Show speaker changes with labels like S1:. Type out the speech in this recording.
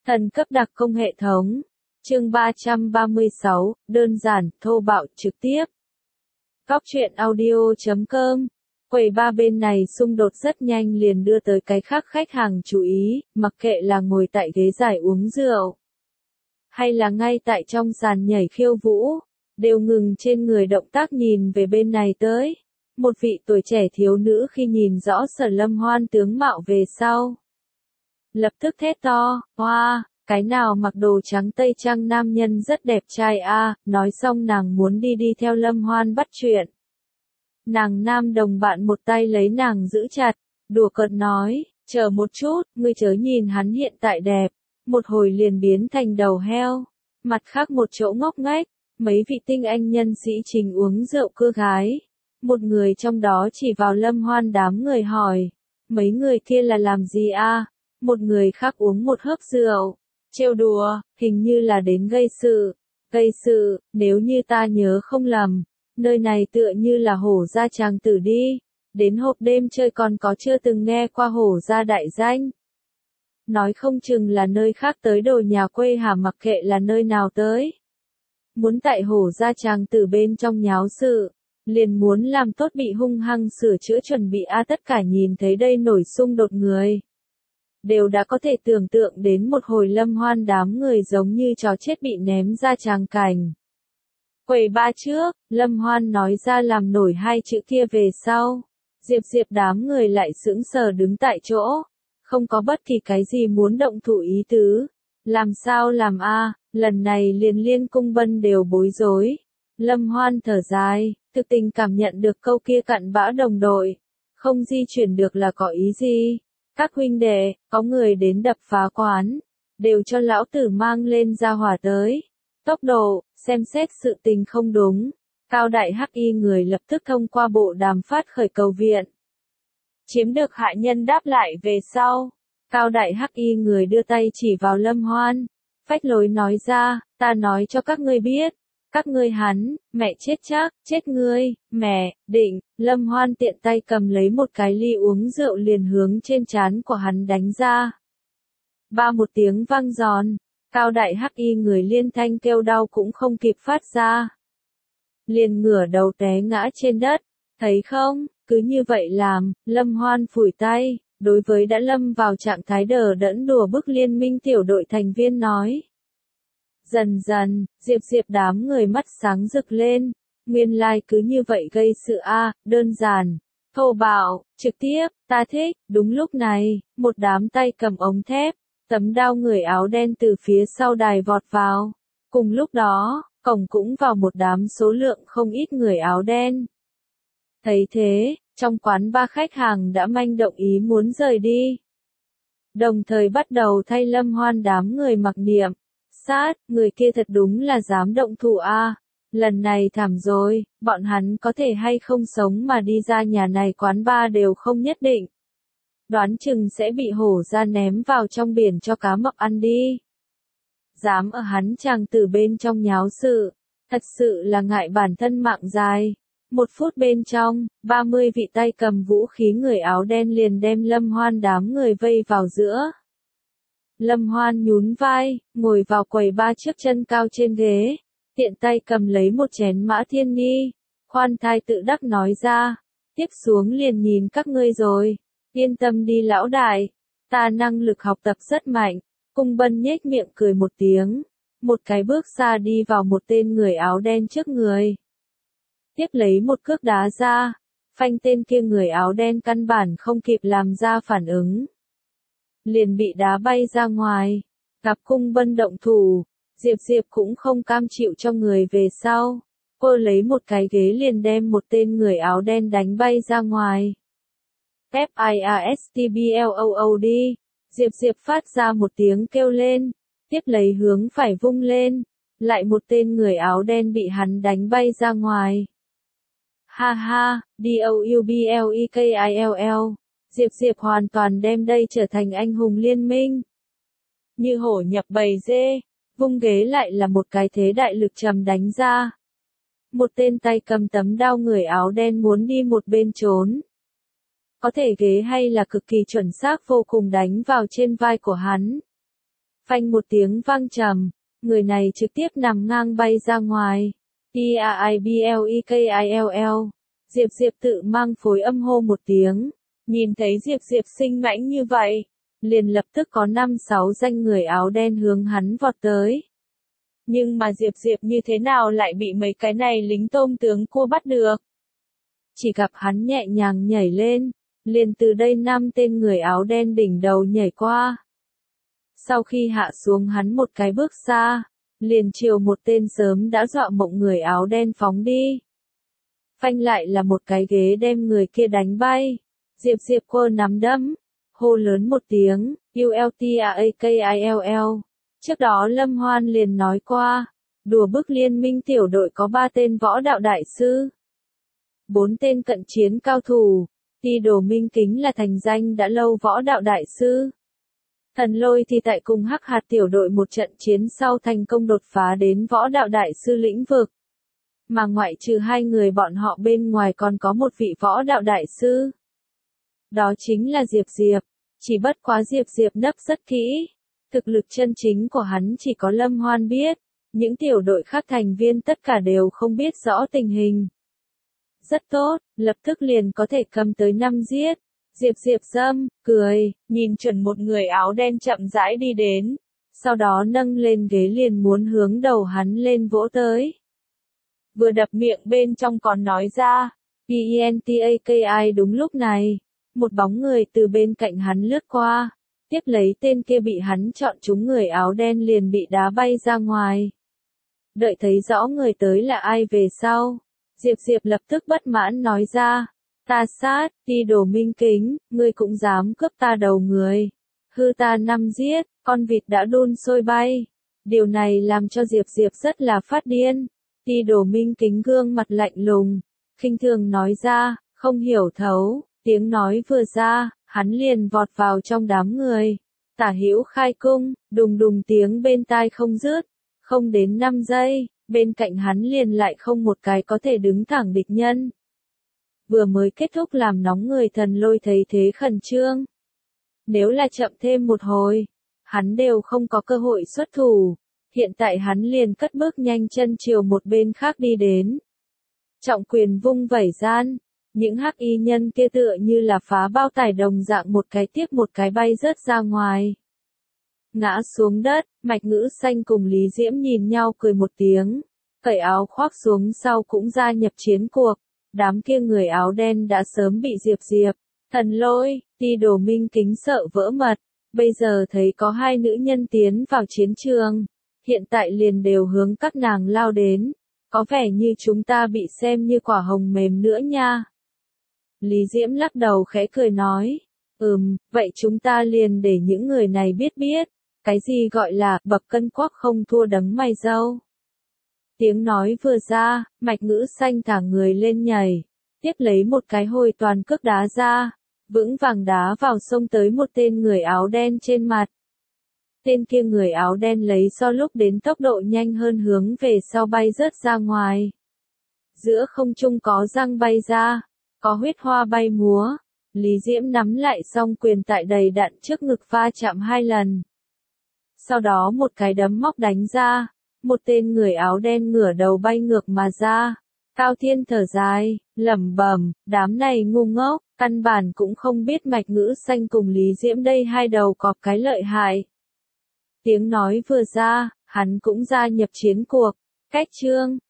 S1: Thần cấp đặc công hệ thống. Chương 336, đơn giản, thô bạo, trực tiếp. Góc truyện audio.com. Quầy ba bên này xung đột rất nhanh liền đưa tới cái khác khách hàng chú ý, mặc kệ là ngồi tại ghế dài uống rượu, hay là ngay tại trong sàn nhảy khiêu vũ, đều ngừng trên người động tác nhìn về bên này tới. Một vị tuổi trẻ thiếu nữ khi nhìn rõ Sở Lâm Hoan tướng mạo về sau, lập tức thét to, hoa, cái nào mặc đồ trắng tây trang nam nhân rất đẹp trai a. Nói xong nàng muốn đi theo Lâm Hoan bắt chuyện. Nàng nam đồng bạn một tay lấy nàng giữ chặt, đùa cợt nói, chờ một chút, ngươi chớ nhìn hắn hiện tại đẹp, một hồi liền biến thành đầu heo. Mặt khác một chỗ ngốc nghếch, mấy vị tinh anh nhân sĩ trình uống rượu cưa gái. Một người trong đó chỉ vào Lâm Hoan đám người hỏi, mấy người kia là làm gì a? Một người khác uống một hớp rượu, trêu đùa, hình như là đến gây sự. Gây sự, nếu như ta nhớ không lầm, nơi này tựa như là Hổ Gia Tràng Tử đi, đến hộp đêm chơi còn có chưa từng nghe qua Hổ Gia đại danh. Nói không chừng là nơi khác tới đồ nhà quê hả, mặc kệ là nơi nào tới. Muốn tại Hổ Gia Tràng Tử bên trong nháo sự, liền muốn làm tốt bị hung hăng sửa chữa chuẩn bị tất cả nhìn thấy đây nổi xung đột người, đều đã có thể tưởng tượng đến một hồi Lâm Hoan đám người giống như chó chết bị ném ra tràng cảnh. Quầy ba trước, Lâm Hoan nói ra làm nổi hai chữ kia về sau, Diệp đám người lại sững sờ đứng tại chỗ, không có bất kỳ cái gì muốn động thủ ý tứ. Làm sao làm a? Lần này liền Liên Cung Bân đều bối rối. Lâm Hoan thở dài, thực tình cảm nhận được câu kia cặn bã đồng đội, không di chuyển được là có ý gì. Các huynh đệ, có người đến đập phá quán, đều cho lão tử mang lên ra hỏa tới. Tốc độ, xem xét sự tình không đúng. Cao đại hắc y người lập tức thông qua bộ đàm phát khởi cầu viện. Chiếm được hạ nhân đáp lại về sau, Cao đại hắc y người đưa tay chỉ vào Lâm Hoan, phách lối nói ra, ta nói cho các ngươi biết, các ngươi hắn, mẹ chết chắc, chết ngươi, mẹ, định. Lâm Hoan tiện tay cầm lấy một cái ly uống rượu liền hướng trên trán của hắn đánh ra. Ba một tiếng vang giòn, Cao đại hắc y người liên thanh kêu đau cũng không kịp phát ra, liền ngửa đầu té ngã trên đất. Thấy không, cứ như vậy làm. Lâm Hoan phủi tay, đối với đã lâm vào trạng thái đờ đẫn đùa bức liên minh tiểu đội thành viên nói. Dần dần, Diệp đám người mắt sáng rực lên, nguyên lai cứ như vậy gây sự đơn giản, thô bạo, trực tiếp, ta thích. Đúng lúc này, một đám tay cầm ống thép, tấm đao người áo đen từ phía sau đài vọt vào. Cùng lúc đó, cổng cũng vào một đám số lượng không ít người áo đen. Thấy thế, trong quán ba khách hàng đã manh động ý muốn rời đi, đồng thời bắt đầu thay Lâm Hoan đám người mặc niệm. Sát, người kia thật đúng là dám động thủ lần này thảm rồi, bọn hắn có thể hay không sống mà đi ra nhà này quán ba đều không nhất định. Đoán chừng sẽ bị Hổ Gia ném vào trong biển cho cá mập ăn đi. Dám ở hắn Tràng Tử bên trong nháo sự, thật sự là ngại bản thân mạng dài. 1 phút bên trong, 30 vị tay cầm vũ khí người áo đen liền đem Lâm Hoan đám người vây vào giữa. Lâm Hoan nhún vai, ngồi vào quầy ba trước chân cao trên ghế, tiện tay cầm lấy một chén Mã Thiên Nghi, khoan thai tự đắc nói ra, tiếp xuống liền nhìn các ngươi rồi, yên tâm đi lão đại, ta năng lực học tập rất mạnh. Cung Bân nhếch miệng cười một tiếng, một cái bước xa đi vào một tên người áo đen trước người, tiếp lấy một cước đá ra, phanh tên kia người áo đen căn bản không kịp làm ra phản ứng, liền bị đá bay ra ngoài. Gặp Cung Bân động thủ, Diệp cũng không cam chịu cho người về sau, cô lấy một cái ghế liền đem một tên người áo đen đánh bay ra ngoài. FIRSTBLOOD, Diệp phát ra một tiếng kêu lên, tiếp lấy hướng phải vung lên, lại một tên người áo đen bị hắn đánh bay ra ngoài. Ha ha, DOUBLEKILL. Diệp hoàn toàn đem đây trở thành anh hùng liên minh. Như hổ nhập bầy dê, vung ghế lại là một cái thế đại lực trầm đánh ra. Một tên tay cầm tấm đao người áo đen muốn đi một bên trốn. Có thể ghế hay là cực kỳ chuẩn xác vô cùng đánh vào trên vai của hắn. Phanh một tiếng vang trầm, người này trực tiếp nằm ngang bay ra ngoài. T-A-I-B-L-E-K-I-L-L. Diệp Diệp tự mang phối âm hô một tiếng. Nhìn thấy Diệp Diệp sinh mãnh như vậy, liền lập tức có 5-6 danh người áo đen hướng hắn vọt tới. Nhưng mà Diệp Diệp như thế nào lại bị mấy cái này lính tôm tướng cua bắt được? Chỉ gặp hắn nhẹ nhàng nhảy lên, liền từ đây 5 tên người áo đen đỉnh đầu nhảy qua. Sau khi hạ xuống hắn một cái bước xa, liền chiều một tên sớm đã dọa mộng người áo đen phóng đi. Phanh lại là một cái ghế đem người kia đánh bay. Diệp Diệp quơ nắm đấm, hô lớn một tiếng, ULTRAKILL. Trước đó Lâm Hoan liền nói qua, đùa bức liên minh tiểu đội có 3 tên võ đạo đại sư, 4 tên cận chiến cao thủ, Ti Đồ Minh Kính là thành danh đã lâu võ đạo đại sư. Thần Lôi thì tại cùng Hắc Hạt tiểu đội một trận chiến sau thành công đột phá đến võ đạo đại sư lĩnh vực. Mà ngoại trừ 2 người bọn họ bên ngoài còn có một vị võ đạo đại sư. Đó chính là Diệp Diệp. Chỉ bất quá Diệp Diệp nấp rất kỹ. Thực lực chân chính của hắn chỉ có Lâm Hoan biết. Những tiểu đội khác thành viên tất cả đều không biết rõ tình hình. Rất tốt, lập tức liền có thể cầm tới 5 giết. Diệp Diệp dâm, cười, nhìn chuẩn một người áo đen chậm rãi đi đến. Sau đó nâng lên ghế liền muốn hướng đầu hắn lên vỗ tới. Vừa đập miệng bên trong còn nói ra, PENTAKI. Đúng lúc này, một bóng người từ bên cạnh hắn lướt qua, tiếp lấy tên kia bị hắn chọn trúng người áo đen liền bị đá bay ra ngoài. Đợi thấy rõ người tới là ai về sau, Diệp Diệp lập tức bất mãn nói ra, ta sát, Ti Đồ Minh Kính, ngươi cũng dám cướp ta đầu người. Hư ta 5 giết, con vịt đã đun sôi bay. Điều này làm cho Diệp Diệp rất là phát điên. Ti Đồ Minh Kính gương mặt lạnh lùng, khinh thường nói ra, không hiểu thấu, tiếng nói vừa ra, hắn liền vọt vào trong đám người. Tả hữu khai cung, đùng đùng tiếng bên tai không dứt, không đến 5 giây, bên cạnh hắn liền lại không một cái có thể đứng thẳng địch nhân. Vừa mới kết thúc làm nóng người Thần Lôi thấy thế khẩn trương. Nếu là chậm thêm một hồi, hắn đều không có cơ hội xuất thủ. Hiện tại hắn liền cất bước nhanh chân chiều một bên khác đi đến. Trọng quyền vung vẩy gian, những hắc y nhân kia tựa như là phá bao tải đồng dạng một cái tiếp một cái bay rớt ra ngoài. Ngã xuống đất, Mạch Ngữ Xanh cùng Lý Diễm nhìn nhau cười một tiếng, cởi áo khoác xuống sau cũng gia nhập chiến cuộc. Đám kia người áo đen đã sớm bị Diệp Diệp, Thần Lôi, Ti Đồ Minh Kính sợ vỡ mật, bây giờ thấy có 2 nữ nhân tiến vào chiến trường, hiện tại liền đều hướng các nàng lao đến, có vẻ như chúng ta bị xem như quả hồng mềm nữa nha. Lý Diễm lắc đầu khẽ cười nói, vậy chúng ta liền để những người này biết, cái gì gọi là bậc cân quắc không thua đấng mày râu. Tiếng nói vừa ra, Mạch Ngữ Xanh thả người lên nhảy, tiếp lấy một cái hồi toàn cước đá ra, vững vàng đá vào sông tới một tên người áo đen trên mặt. Tên kia người áo đen lấy so lúc đến tốc độ nhanh hơn hướng về sau bay rớt ra ngoài. Giữa không trung có răng bay ra, có huyết hoa bay múa, Lý Diễm nắm lại song quyền tại đầy đặn trước ngực va chạm 2 lần. Sau đó một cái đấm móc đánh ra. Một tên người áo đen ngửa đầu bay ngược mà ra. Cao Thiên thở dài, lẩm bẩm, đám này ngu ngốc, căn bản cũng không biết Mạch Ngữ Xanh cùng Lý Diễm đây 2 đầu cọp cái lợi hại. Tiếng nói vừa ra, hắn cũng gia nhập chiến cuộc. Cách chương